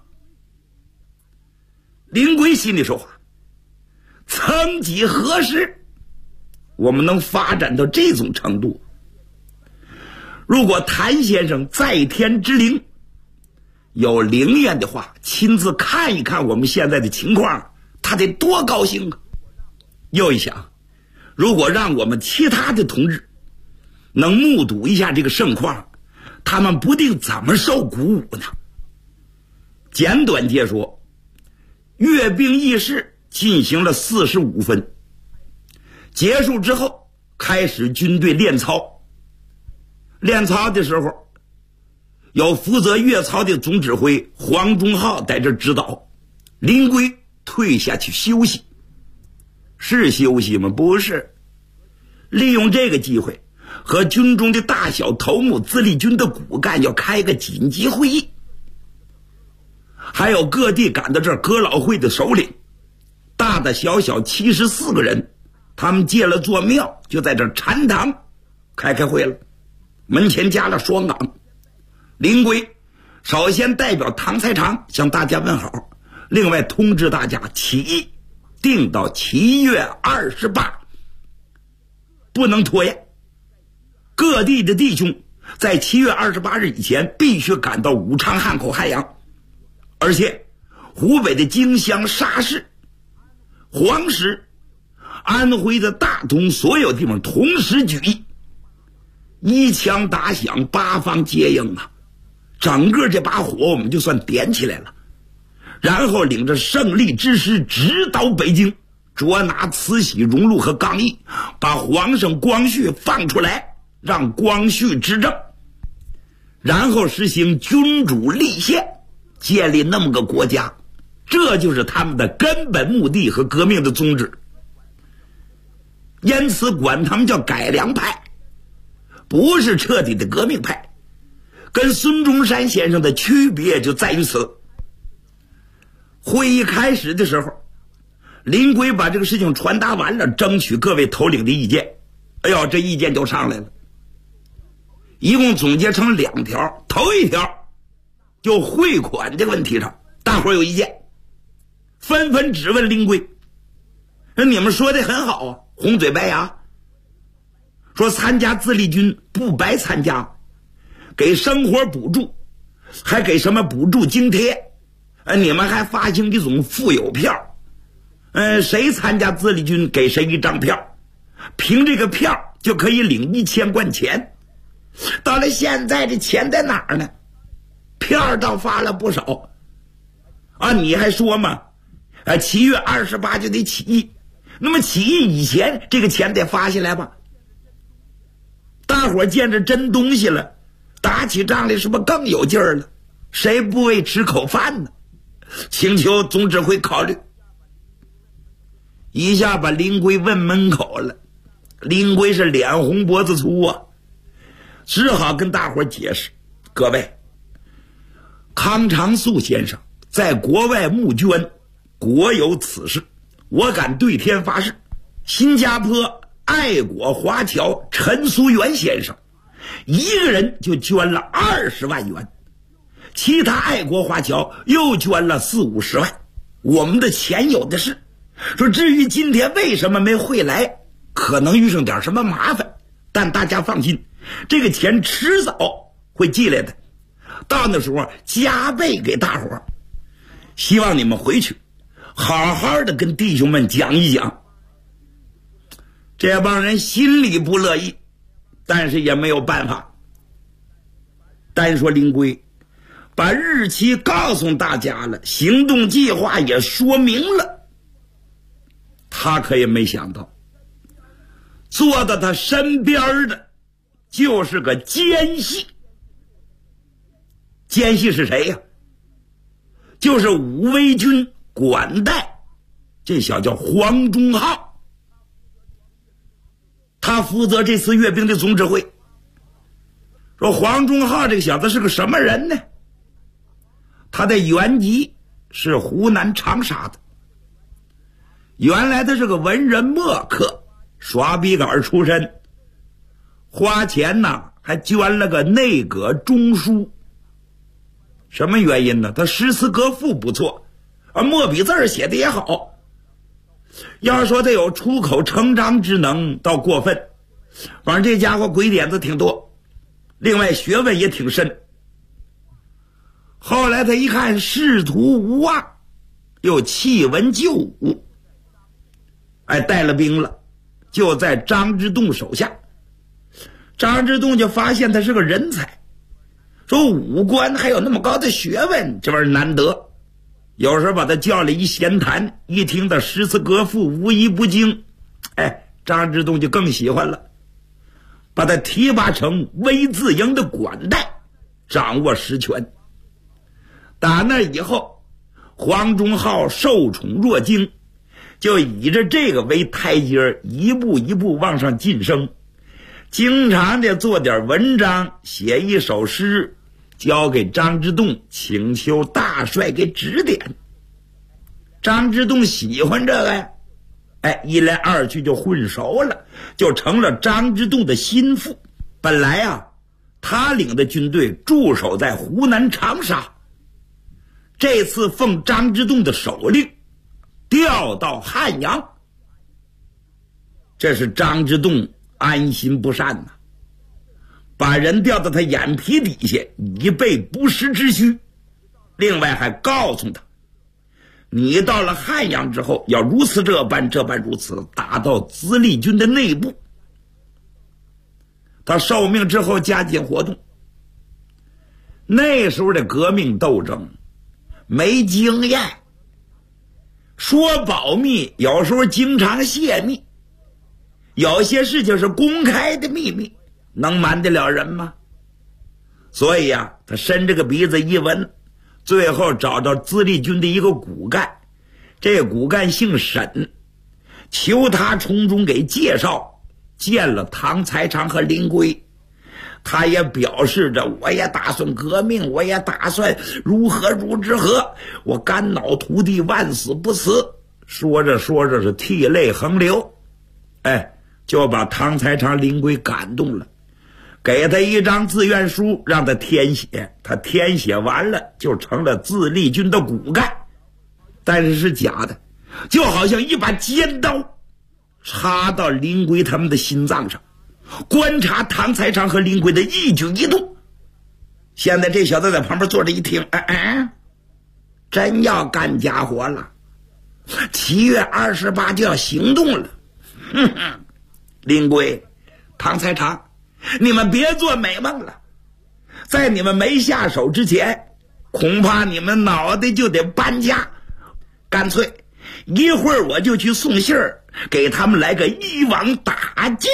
Speaker 21: 林圭心里说话：曾几何时，我们能发展到这种程度？如果谭先生在天之灵有灵验的话，亲自看一看我们现在的情况，他得多高兴啊！又一想，如果让我们其他的同志能目睹一下这个盛况，他们不定怎么受鼓舞呢？简短截说，阅兵议事进行了45分，结束之后开始军队练操。练操的时候，有负责阅操的总指挥黄忠浩在这指导，林圭退下去休息。是休息吗？不是，利用这个机会和军中的大小头目、自立军的骨干要开个紧急会议。还有各地赶到这儿哥老会的首领，大大小小74个人，他们借了座庙，就在这儿禅堂开会了。门前加了双岗。林圭首先代表唐才常向大家问好，另外通知大家起义定到7月28，不能拖延。各地的弟兄在7月28日以前必须赶到武昌汉口汉阳，而且湖北的荆襄沙市、黄石、安徽的大同所有地方同时举义，一枪打响，八方接应啊！整个这把火我们就算点起来了。然后领着胜利之师直捣北京，捉拿慈禧、荣禄和刚毅，把皇上光绪放出来，让光绪执政，然后实行君主立宪，建立那么个国家，这就是他们的根本目的和革命的宗旨。因此管他们叫改良派，不是彻底的革命派。跟孙中山先生的区别就在于此。会议开始的时候，林圭把这个事情传达完了，争取各位头领的意见。哎呦，这意见就上来了，一共总结成2条。头一条就汇款的问题上，大伙有意见，纷纷质问林圭：你们说的很好啊，红嘴白牙，说参加自立军不白参加，给生活补助，还给什么补助津贴，你们还发行一种富有票，谁参加自立军给谁一张票，凭这个票就可以领1000贯钱。到了现在这钱在哪儿呢？票倒发了不少啊！你还说嘛，7月28就得起义，那么起义以前这个钱得发下来吧？大伙见着真东西了，打起仗来是不是更有劲儿了？谁不为吃口饭呢？请求总指挥考虑。一下把林圭问闷口了，林圭是脸红脖子粗啊，只好跟大伙解释：各位，康长素先生在国外募捐，国有此事，我敢对天发誓，新加坡爱国华侨陈苏元先生一个人就捐了20万元，其他爱国华侨又捐了40-50万，我们的钱有的是。说至于今天为什么没汇来，可能遇上点什么麻烦，但大家放心，这个钱迟早会寄来的，到那时候加倍给大伙儿。希望你们回去好好的跟弟兄们讲一讲。这帮人心里不乐意，但是也没有办法。单说林圭把日期告诉大家了，行动计划也说明了，他可也没想到，坐到他身边的就是个奸细。奸细是谁呀？就是武威军管带，这小叫黄忠浩。 他负责这次阅兵的总指挥。说黄忠浩这个小子是个什么人呢？他的原籍是湖南长沙的，原来他是个文人墨客，耍笔杆出身，花钱呢还捐了个内阁中书。什么原因呢？他诗词歌赋不错，墨笔字写的也好。要说他有出口成章之能倒过分，反正这家伙鬼点子挺多，另外学问也挺深。后来他一看仕途无望，又弃文就武，带了兵了，就在张之洞手下。张之洞就发现他是个人才，说武官还有那么高的学问，这玩意儿难得。有时候把他叫来一闲谈，一听他诗词歌赋无一不精，张之洞就更喜欢了，把他提拔成微字营的管带，掌握实权。打那以后，黄忠浩受宠若惊，就以着这个为台阶，一步一步往上晋升，经常的做点文章，写一首诗，交给张之洞，请求大帅给指点。张之洞喜欢这个呀，一来二去就混熟了，就成了张之洞的心腹。本来啊，他领的军队驻守在湖南长沙，这次奉张之洞的手令调到汉阳，这是张之洞安心不善呐，把人调到他眼皮底下，以备不时之需。另外还告诉他，你到了汉阳之后，要如此这般，这般如此，打到资历军的内部。他受命之后加紧活动。那时候的革命斗争没经验，说保密有时候经常泄密，有些事情是公开的秘密，能瞒得了人吗？所以啊，他伸着个鼻子一闻，最后找到资历军的一个骨干，这骨干姓沈，求他从中给介绍，见了唐才常和林圭。他也表示着，我也打算革命，我也打算如何如何，我肝脑涂地，万死不辞。说着说着是涕泪横流，就把唐才常、林圭感动了，给他一张自愿书让他填写。他填写完了就成了自立军的骨干，但是是假的，就好像一把尖刀插到林圭他们的心脏上，观察唐才常和林圭的一举一动。现在这小子在旁边坐着一听，真要干家伙了，7月28就要行动了。林圭、唐才常，你们别做美梦了，在你们没下手之前，恐怕你们脑袋就得搬家。干脆一会儿我就去送信儿，给他们来个一网打尽。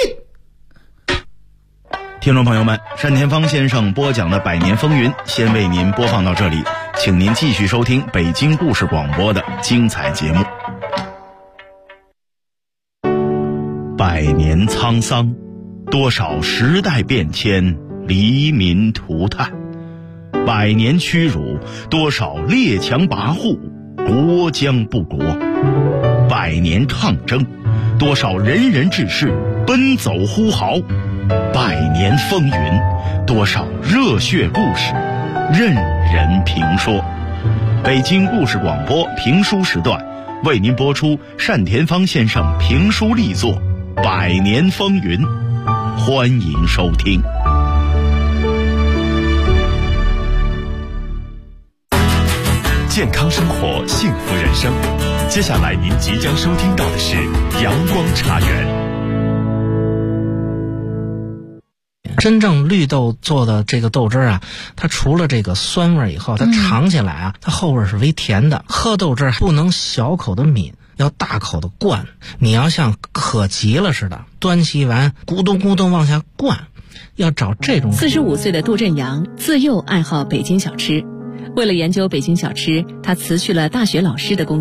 Speaker 20: 听众朋友们，单田芳先生播讲的《百年风云》先为您播放到这里，请您继续收听北京故事广播的精彩节目。100年沧桑，多少时代变迁，黎民涂炭；100年屈辱，多少列强跋扈，国将不国；100年抗争，多少仁人志士奔走呼号；100年风云，多少热血故事任人评说。北京故事广播评书时段为您播出单田芳先生评书力作《100年风云》，欢迎收听。
Speaker 3: 健康生活，幸福人生。接下来您即将收听到的是阳光茶园。
Speaker 2: 真正绿豆做的这个豆汁啊，它除了这个酸味以后，它尝起来啊，它后味是微甜的。喝豆汁不能小口的抿，要大口的灌。你要像渴急了似的，端起完咕咚咕咚往下灌，要找这种。
Speaker 8: 45岁的杜振阳自幼爱好北京小吃，为了研究北京小吃，他辞去了大学老师的工作，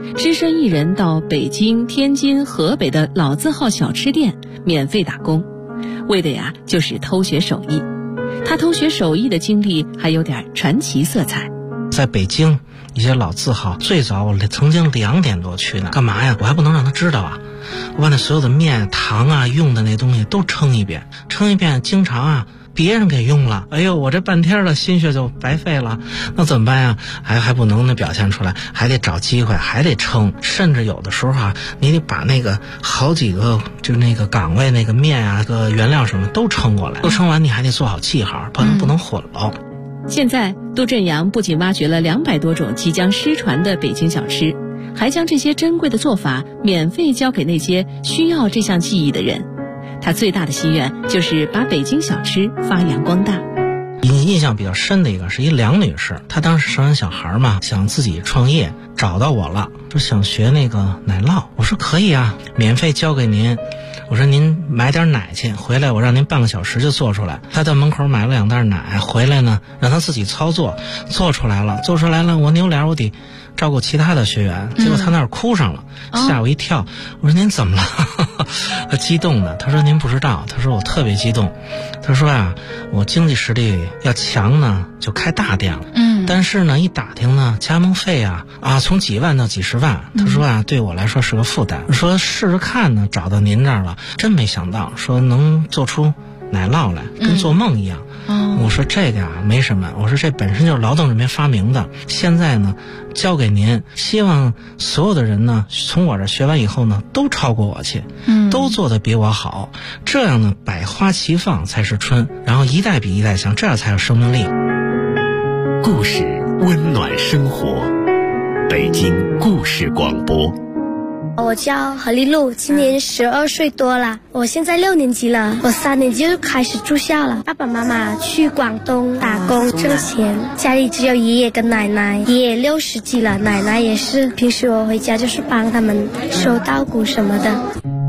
Speaker 8: 只身一人到北京、天津、河北的老字号小吃店免费打工，为的呀就是偷学手艺。他偷学手艺的经历还有点传奇色彩。
Speaker 2: 在北京一些老字号，最早我曾经2点多去呢，干嘛呀？我还不能让他知道啊！我把那所有的面、糖啊、用的那东西都称一遍，经常啊别人给用了，哎呦，我这半天的心血就白费了，那怎么办呀？还不能表现出来，还得找机会，还得称，甚至有的时候啊，你得把那个好几个就那个岗位那个面啊、个原料什么都称过来，都称完你还得做好记号，不能混了。
Speaker 8: 现在杜振阳不仅挖掘了200多种即将失传的北京小吃，还将这些珍贵的做法免费教给那些需要这项技艺的人。他最大的心愿就是把北京小吃发扬光大。
Speaker 2: 印象比较深的一个是一梁女士，她当时生完小孩嘛，想自己创业，找到我了，说想学那个奶酪。我说可以啊，免费教给您。我说您买点奶去，回来我让您半个小时就做出来。他到门口买了2袋奶，回来呢让他自己操作，做出来了，我扭脸我得照顾其他的学员，结果他那儿哭上了，吓我一跳。我说您怎么了？他激动的，他说您不知道，他说我特别激动，他说啊，我经济实力要强呢就开大店了，但是呢一打听呢加盟费啊从几万到几十万，他说啊对我来说是个负担，说试试看呢，找到您这儿了，真没想到说能做出奶酪来，跟做梦一样。我说这个没什么，我说这本身就是劳动人民发明的，现在呢交给您，希望所有的人呢从我这学完以后呢都超过我去，都做得比我好，这样呢百花齐放才是春，然后一代比一代强，这样才有生命力。
Speaker 12: 故事温暖生活，北京故事广播。
Speaker 5: 我叫何丽露，今年12岁多了，我现在6年级了，我3年级就开始住校了。爸爸妈妈去广东打工挣钱，家里只有爷爷跟奶奶，爷爷60几了，奶奶也是，平时我回家就是帮他们收稻谷什么的。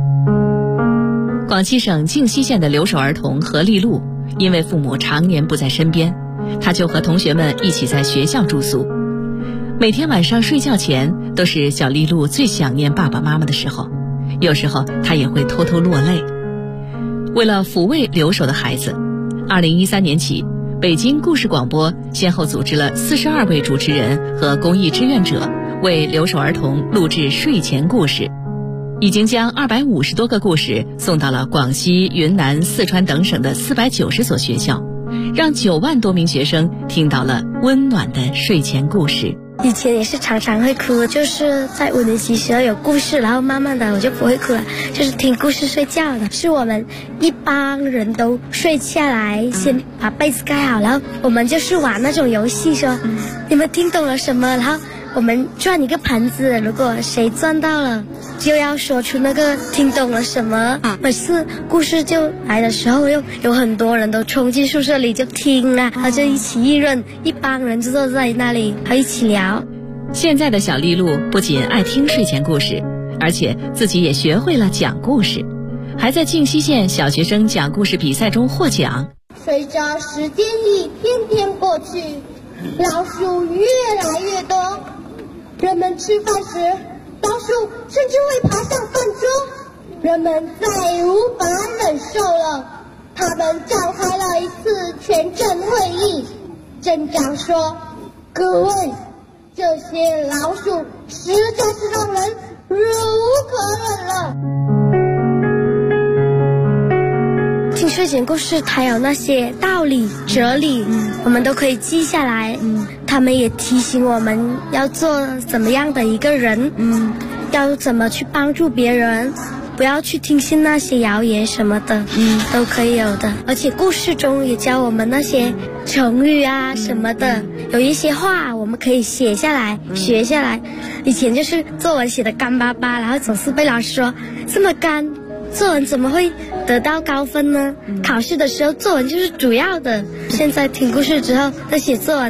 Speaker 8: 广西省靖西县的留守儿童何丽露，因为父母常年不在身边，她就和同学们一起在学校住宿。每天晚上睡觉前都是小丽露最想念爸爸妈妈的时候，有时候她也会偷偷落泪。为了抚慰留守的孩子，2013年起，北京故事广播先后组织了42位主持人和公益志愿者为留守儿童录制睡前故事，已经将250多个故事送到了广西、云南、四川等省的490所学校，让9万多名学生听到了温暖的睡前故事。
Speaker 5: 以前也是常常会哭，就是在5年级时候有故事，然后慢慢的我就不会哭了，就是听故事睡觉的。是我们一帮人都睡下来，先把被子盖好，然后我们就是玩那种游戏，说你们听懂了什么，然后我们转一个盘子，如果谁转到了就要说出那个听懂了什么。每次故事就来的时候，又有很多人都冲进宿舍里就听啊，然后就一起议论，一帮人就坐在那里还一起聊。
Speaker 8: 现在的小丽露不仅爱听睡前故事，而且自己也学会了讲故事，还在靖西县小学生讲故事比赛中获奖。
Speaker 22: 随着时间一天天过去，老鼠越来越多，人们吃饭时老鼠甚至会爬上饭桌，人们再无法忍受了，他们召开了一次全镇会议。镇长说，各位，这些老鼠实在是让人忍无可忍了。
Speaker 5: 听睡前故事它有那些道理哲理，我们都可以记下来，他们也提醒我们要做怎么样的一个人，要怎么去帮助别人，不要去听信那些谣言什么的，都可以有的。而且故事中也教我们那些成语啊什么的，有一些话我们可以写下来学下来。以前就是作文写的干巴巴，然后总是被老师说这么干，作文怎么会得到高分呢？考试的时候作文就是主要的。现在听故事之后，在写作文